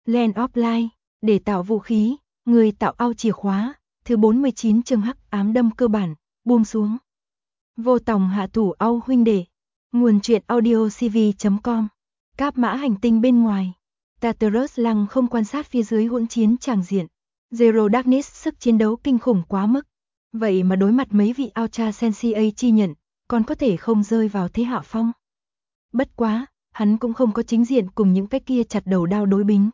Land of Light, để tạo vũ khí, người tạo ao chìa khóa, thứ 49 chương hắc ám đâm cơ bản, buông xuống. Vô tòng hạ thủ ao huynh đệ. Nguồn truyện audio cv.com. Cáp mã hành tinh bên ngoài. Tartarus lăng không quan sát phía dưới hỗn chiến tràng diện. Zero Darkness sức chiến đấu kinh khủng quá mức. Vậy mà đối mặt mấy vị Ultra Sensei chi nhận, còn có thể không rơi vào thế hạ phong. Bất quá, hắn cũng không có chính diện cùng những cái kia chặt đầu đao đối bính,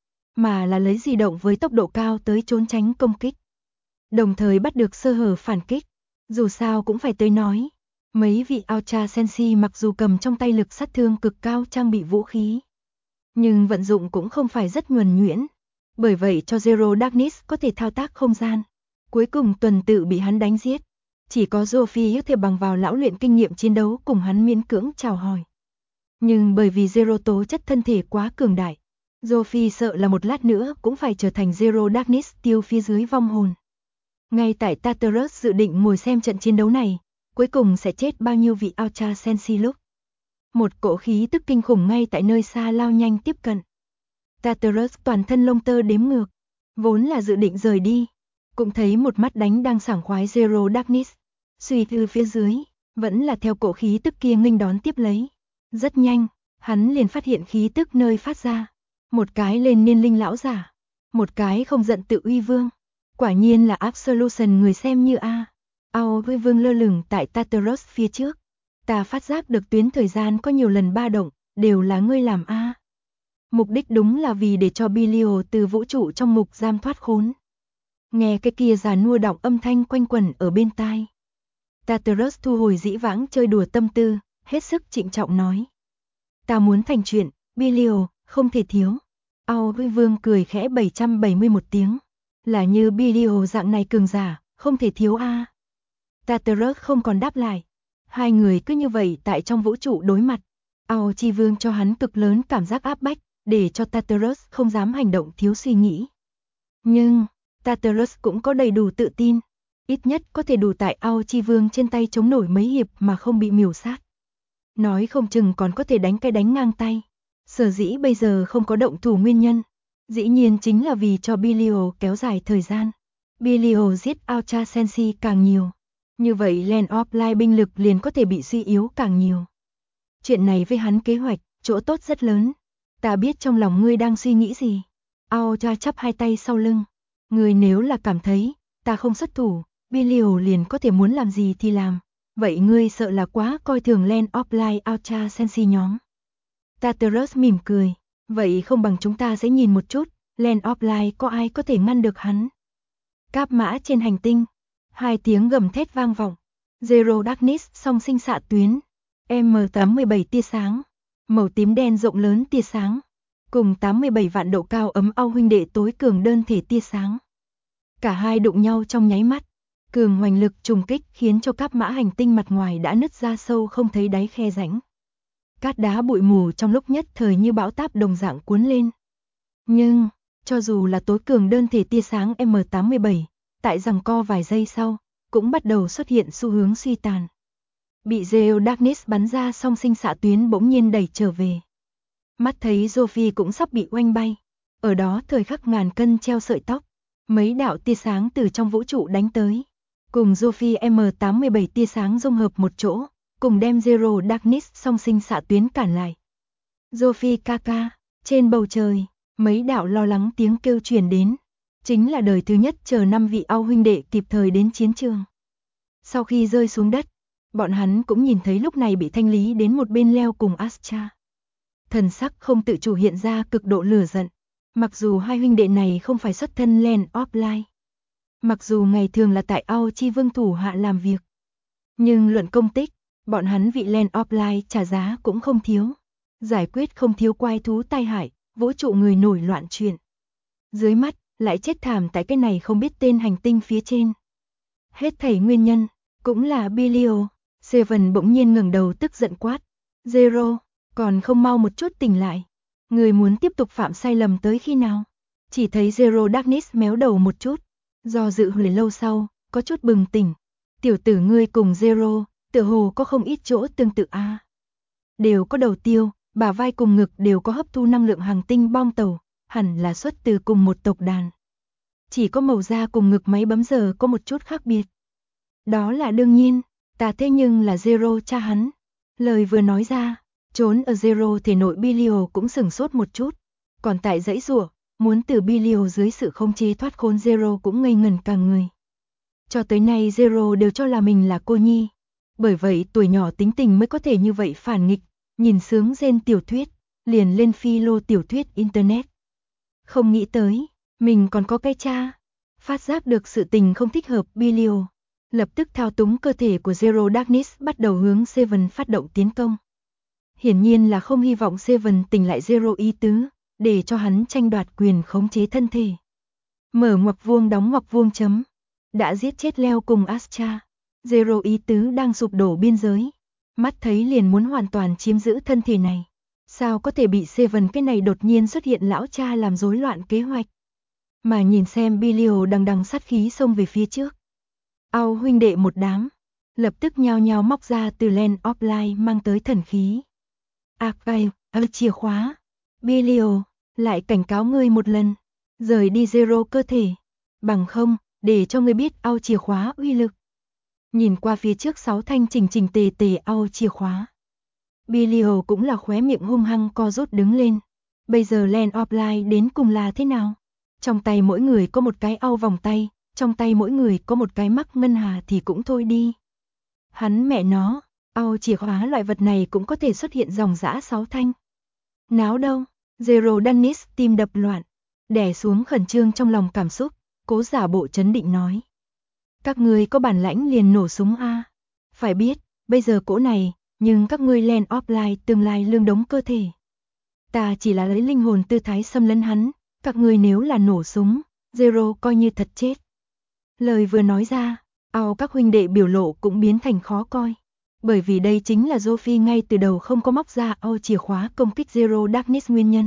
mà là lấy di động với tốc độ cao tới trốn tránh công kích. Đồng thời bắt được sơ hở phản kích. Dù sao cũng phải tới nói, mấy vị Ultra Sensei mặc dù cầm trong tay lực sát thương cực cao trang bị vũ khí, nhưng vận dụng cũng không phải rất nhuần nhuyễn. Bởi vậy cho Zero Darkness có thể thao tác không gian. Cuối cùng tuần tự bị hắn đánh giết. Chỉ có Sophie có thể bằng vào lão luyện kinh nghiệm chiến đấu cùng hắn miễn cưỡng chào hỏi. Nhưng bởi vì Zero tố chất thân thể quá cường đại, Sophie sợ là một lát nữa cũng phải trở thành Zero Darkness tiêu phía dưới vong hồn. Ngay tại Tartarus dự định ngồi xem trận chiến đấu này, cuối cùng sẽ chết bao nhiêu vị Ultra Sensei lúc. Một cỗ khí tức kinh khủng ngay tại nơi xa lao nhanh tiếp cận. Tartarus toàn thân lông tơ đếm ngược, vốn là dự định rời đi, cũng thấy một mắt đánh đang sảng khoái Zero Darkness, suy từ phía dưới, vẫn là theo cỗ khí tức kia nghênh đón tiếp lấy. Rất nhanh, hắn liền phát hiện khí tức nơi phát ra, một cái lên niên linh lão giả, một cái không giận tự uy vương. Quả nhiên là Absolution người xem như A. Ao với vương lơ lửng tại Tartarus phía trước. Ta phát giác được tuyến thời gian có nhiều lần ba động, đều là ngươi làm A. Mục đích đúng là vì để cho Belial từ vũ trụ trong ngục giam thoát khốn. Nghe cái kia già nua đọng âm thanh quanh quẩn ở bên tai. Tartarus thu hồi dĩ vãng chơi đùa tâm tư, hết sức trịnh trọng nói. Ta muốn thành chuyện, Belial, không thể thiếu. Ao với vương cười khẽ 771 tiếng. Là như Belial dạng này cường giả, không thể thiếu A. Tartarus không còn đáp lại. Hai người cứ như vậy tại trong vũ trụ đối mặt. Ao chi vương cho hắn cực lớn cảm giác áp bách, để cho Tartarus không dám hành động thiếu suy nghĩ. Nhưng, Tartarus cũng có đầy đủ tự tin. Ít nhất có thể đủ tại Ao chi vương trên tay chống nổi mấy hiệp mà không bị miểu sát. Nói không chừng còn có thể đánh cái đánh ngang tay. Sở dĩ bây giờ không có động thủ nguyên nhân, dĩ nhiên chính là vì cho Belial kéo dài thời gian. Belial giết Ultra Sensei càng nhiều, như vậy Land of Light binh lực liền có thể bị suy yếu càng nhiều. Chuyện này với hắn kế hoạch, chỗ tốt rất lớn. Ta biết trong lòng ngươi đang suy nghĩ gì. Ultra chắp hai tay sau lưng. Ngươi nếu là cảm thấy, ta không xuất thủ, Belial liền có thể muốn làm gì thì làm. Vậy ngươi sợ là quá coi thường Land of Light Ultra Sensei nhóm. Tartarus mỉm cười. Vậy không bằng chúng ta sẽ nhìn một chút, Land of Light có ai có thể ngăn được hắn. Cáp mã trên hành tinh. Hai tiếng gầm thét vang vọng. Zero Darkness song sinh xạ tuyến. M817 tia sáng. Màu tím đen rộng lớn tia sáng. Cùng 87 vạn độ cao ấm ao huynh đệ tối cường đơn thể tia sáng. Cả hai đụng nhau trong nháy mắt. Cường hoành lực trùng kích khiến cho cáp mã hành tinh mặt ngoài đã nứt ra sâu không thấy đáy khe rãnh. Cát đá bụi mù trong lúc nhất thời như bão táp đồng dạng cuốn lên. Nhưng, cho dù là tối cường đơn thể tia sáng M87, tại giằng co vài giây sau, cũng bắt đầu xuất hiện xu hướng suy tàn. Bị Zero Darkness bắn ra song sinh xạ tuyến bỗng nhiên đẩy trở về. Mắt thấy Sophie cũng sắp bị oanh bay. Ở đó thời khắc ngàn cân treo sợi tóc, mấy đạo tia sáng từ trong vũ trụ đánh tới. Cùng Sophie M87 tia sáng dung hợp một chỗ, cùng đem Zero Darkness song sinh xạ tuyến cản lại. Sophie Kaka, trên bầu trời, mấy đạo lo lắng tiếng kêu truyền đến. Chính là đời thứ nhất chờ 5 vị ao huynh đệ kịp thời đến chiến trường. Sau khi rơi xuống đất, bọn hắn cũng nhìn thấy lúc này bị thanh lý đến một bên leo cùng Astra. Thần sắc không tự chủ hiện ra cực độ lửa giận. Mặc dù hai huynh đệ này không phải xuất thân Land of Light, mặc dù ngày thường là tại Ao chi vương thủ hạ làm việc, nhưng luận công tích, bọn hắn vị Land of Light trả giá cũng không thiếu. Giải quyết không thiếu quái thú tai hại, vũ trụ người nổi loạn chuyện. Dưới mắt, lại chết thảm tại cái này không biết tên hành tinh phía trên. Hết thảy nguyên nhân, cũng là Belial. Seven bỗng nhiên ngẩng đầu tức giận quát. Zero, còn không mau một chút tỉnh lại. Người muốn tiếp tục phạm sai lầm tới khi nào? Chỉ thấy Zero Darkness méo đầu một chút. Do dự hồi lâu sau, có chút bừng tỉnh. Tiểu tử ngươi cùng Zero, tựa hồ có không ít chỗ tương tự Đều có đầu tiêu, bả vai cùng ngực đều có hấp thu năng lượng hành tinh bom tàu. hẳn là xuất từ cùng một tộc đàn. Chỉ có màu da cùng ngực máy bấm giờ có một chút khác biệt. Đó là đương nhiên, ta thế nhưng là Zero cha hắn. Lời vừa nói ra, trốn ở Zero thể nội Bilio cũng sửng sốt một chút. Còn tại dãy rủa, muốn từ Bilio dưới sự khống chế thoát khốn Zero cũng ngây ngẩn cả người. Cho tới nay Zero đều cho là mình là cô nhi. Bởi vậy tuổi nhỏ tính tình mới có thể như vậy phản nghịch, nhìn sướng rên tiểu thuyết, liền lên phi lô tiểu thuyết Internet. Không nghĩ tới, mình còn có cái cha. Phát giác được sự tình không thích hợp Bilio, lập tức thao túng cơ thể của Zero Darkness bắt đầu hướng Seven phát động tiến công. Hiển nhiên là không hy vọng Seven tỉnh lại Zero ý tứ, để cho hắn tranh đoạt quyền khống chế thân thể. Mở ngoặc vuông đóng ngoặc vuông chấm. Đã giết chết Leo cùng Astra. Zero ý tứ đang sụp đổ biên giới. Mắt thấy liền muốn hoàn toàn chiếm giữ thân thể này. Sao có thể bị Seven cái này đột nhiên xuất hiện lão cha làm rối loạn kế hoạch. Mà nhìn xem Bilio đằng đằng sát khí xông về phía trước. Ao huynh đệ một đám. Lập tức nhao nhao móc ra từ Land of Light mang tới thần khí. Archive, chìa khóa. Bilio, lại cảnh cáo ngươi một lần. Rời đi Zero cơ thể. Bằng không, để cho ngươi biết ao chìa khóa uy lực. Nhìn qua phía trước 6 thanh chỉnh chỉnh tề tề ao chìa khóa. Bilio cũng là khóe miệng hung hăng co rút đứng lên. Bây giờ Land of Light đến cùng là thế nào? Trong tay mỗi người có một cái ao vòng tay, trong tay mỗi người có một cái mắc ngân hà thì cũng thôi đi. Hắn mẹ nó, ao chìa khóa loại vật này cũng có thể xuất hiện dòng dã 6 thanh. Náo đâu? Zero Dennis tim đập loạn, đè xuống khẩn trương trong lòng cảm xúc, cố giả bộ trấn định nói. Các ngươi có bản lãnh liền nổ súng a. Phải biết, bây giờ cỗ này, nhưng các ngươi Land of Light tương lai lương đống cơ thể. Ta chỉ là lấy linh hồn tư thái xâm lấn hắn, các ngươi nếu là nổ súng, Zero coi như thật chết. Lời vừa nói ra, ao các huynh đệ biểu lộ cũng biến thành khó coi. Bởi vì đây chính là Sophie ngay từ đầu không có móc ra ao chìa khóa công kích Zero Darkness nguyên nhân.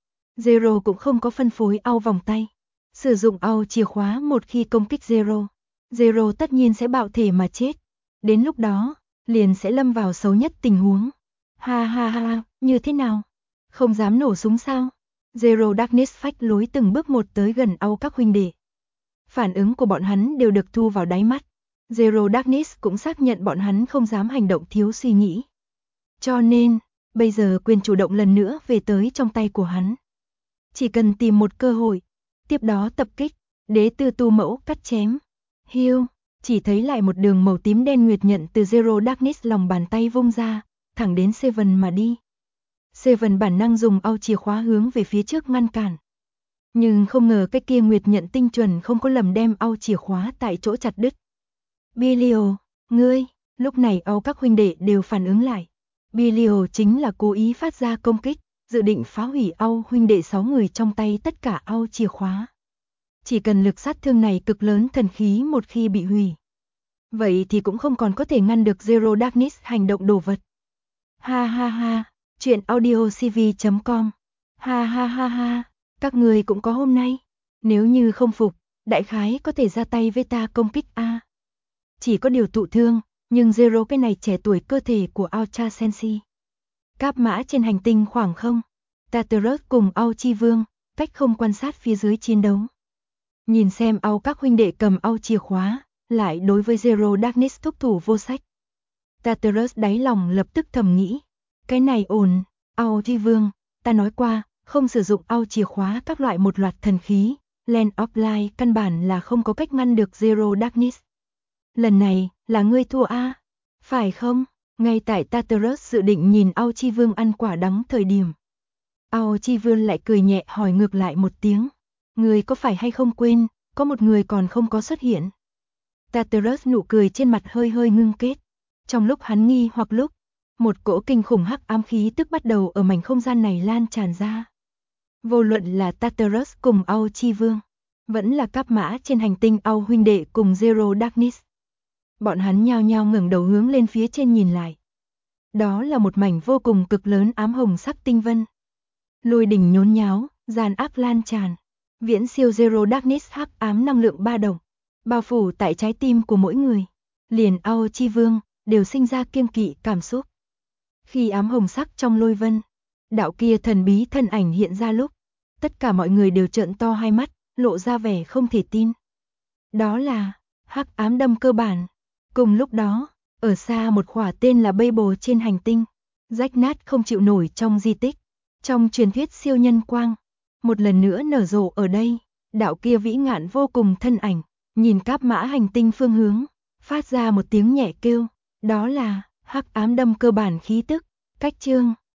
Zero cũng không có phân phối ao vòng tay. Sử dụng ao chìa khóa một khi công kích Zero. Zero tất nhiên sẽ bạo thể mà chết. Đến lúc đó, liền sẽ lâm vào xấu nhất tình huống. Ha ha ha, như thế nào? Không dám nổ súng sao? Zero Darkness phách lối từng bước một tới gần ao các huynh đệ. Phản ứng của bọn hắn đều được thu vào đáy mắt. Zero Darkness cũng xác nhận bọn hắn không dám hành động thiếu suy nghĩ. Cho nên, bây giờ quyền chủ động lần nữa về tới trong tay của hắn. Chỉ cần tìm một cơ hội, tiếp đó tập kích, đế tư tu mẫu cắt chém. Hiu, chỉ thấy lại một đường màu tím đen nguyệt nhận từ Zero Darkness lòng bàn tay vung ra, thẳng đến Seven mà đi. Seven bản năng dùng ao chìa khóa hướng về phía trước ngăn cản. Nhưng không ngờ cái kia nguyệt nhận tinh chuẩn không có lầm đem ao chìa khóa tại chỗ chặt đứt. Bilio, ngươi, lúc này ao các huynh đệ đều phản ứng lại. Bilio chính là cố ý phát ra công kích, dự định phá hủy ao huynh đệ 6 người trong tay tất cả ao chìa khóa. Chỉ cần lực sát thương này cực lớn thần khí một khi bị hủy. Vậy thì cũng không còn có thể ngăn được Zero Darkness hành động đồ vật. Ha ha ha, chuyện audiocv.com. Ha ha ha ha, các người cũng có hôm nay. Nếu như không phục, đại khái có thể ra tay với ta công kích A. Chỉ có điều thụ thương, nhưng Zero cái này trẻ tuổi cơ thể của Ultra Sensi. Cáp mã trên hành tinh khoảng không. Tartarus cùng Ao Chi Vương, cách không quan sát phía dưới chiến đấu. Nhìn xem Ao các huynh đệ cầm Ao chìa khóa, lại đối với Zero Darkness thúc thủ vô sách. Tartarus đáy lòng lập tức thầm nghĩ. Cái này ổn, Ao Chi Vương, ta nói qua, không sử dụng Ao chìa khóa các loại một loạt thần khí. Land of Light căn bản là không có cách ngăn được Zero Darkness. Lần này, là ngươi thua a, phải không? Ngay tại Tartarus dự định nhìn Ao Chi Vương ăn quả đắng thời điểm. Ao Chi Vương lại cười nhẹ hỏi ngược lại một tiếng. Ngươi có phải hay không quên, có một người còn không có xuất hiện. Tartarus nụ cười trên mặt hơi hơi ngưng kết. Trong lúc hắn nghi hoặc lúc, một cỗ kinh khủng hắc ám khí tức bắt đầu ở mảnh không gian này lan tràn ra. Vô luận là Tartarus cùng Ao Chi Vương, vẫn là cáp mã trên hành tinh Ao huynh đệ cùng Zero Darkness. Bọn hắn nhao nhao ngẩng đầu hướng lên phía trên nhìn lại. Đó là một mảnh vô cùng cực lớn ám hồng sắc tinh vân. Lôi đỉnh nhốn nháo, gian ác lan tràn. Viễn siêu Zero Darkness hắc ám năng lượng ba động, bao phủ tại trái tim của mỗi người. Liền Ao Chi Vương, đều sinh ra kiêng kỵ cảm xúc. Khi ám hồng sắc trong lôi vân, đạo kia thần bí thân ảnh hiện ra lúc, Tất cả mọi người đều trợn to hai mắt, lộ ra vẻ không thể tin. Đó là hắc ám đâm cơ bản. Cùng lúc đó, ở xa một khỏa tên là Babel trên hành tinh, rách nát không chịu nổi trong di tích. Trong truyền thuyết siêu nhân quang, một lần nữa nở rộ ở đây, đạo kia vĩ ngạn vô cùng thân ảnh, nhìn cáp mã hành tinh phương hướng, phát ra một tiếng nhẹ kêu, đó là hắc ám đâm cơ bản khí tức. Cách chương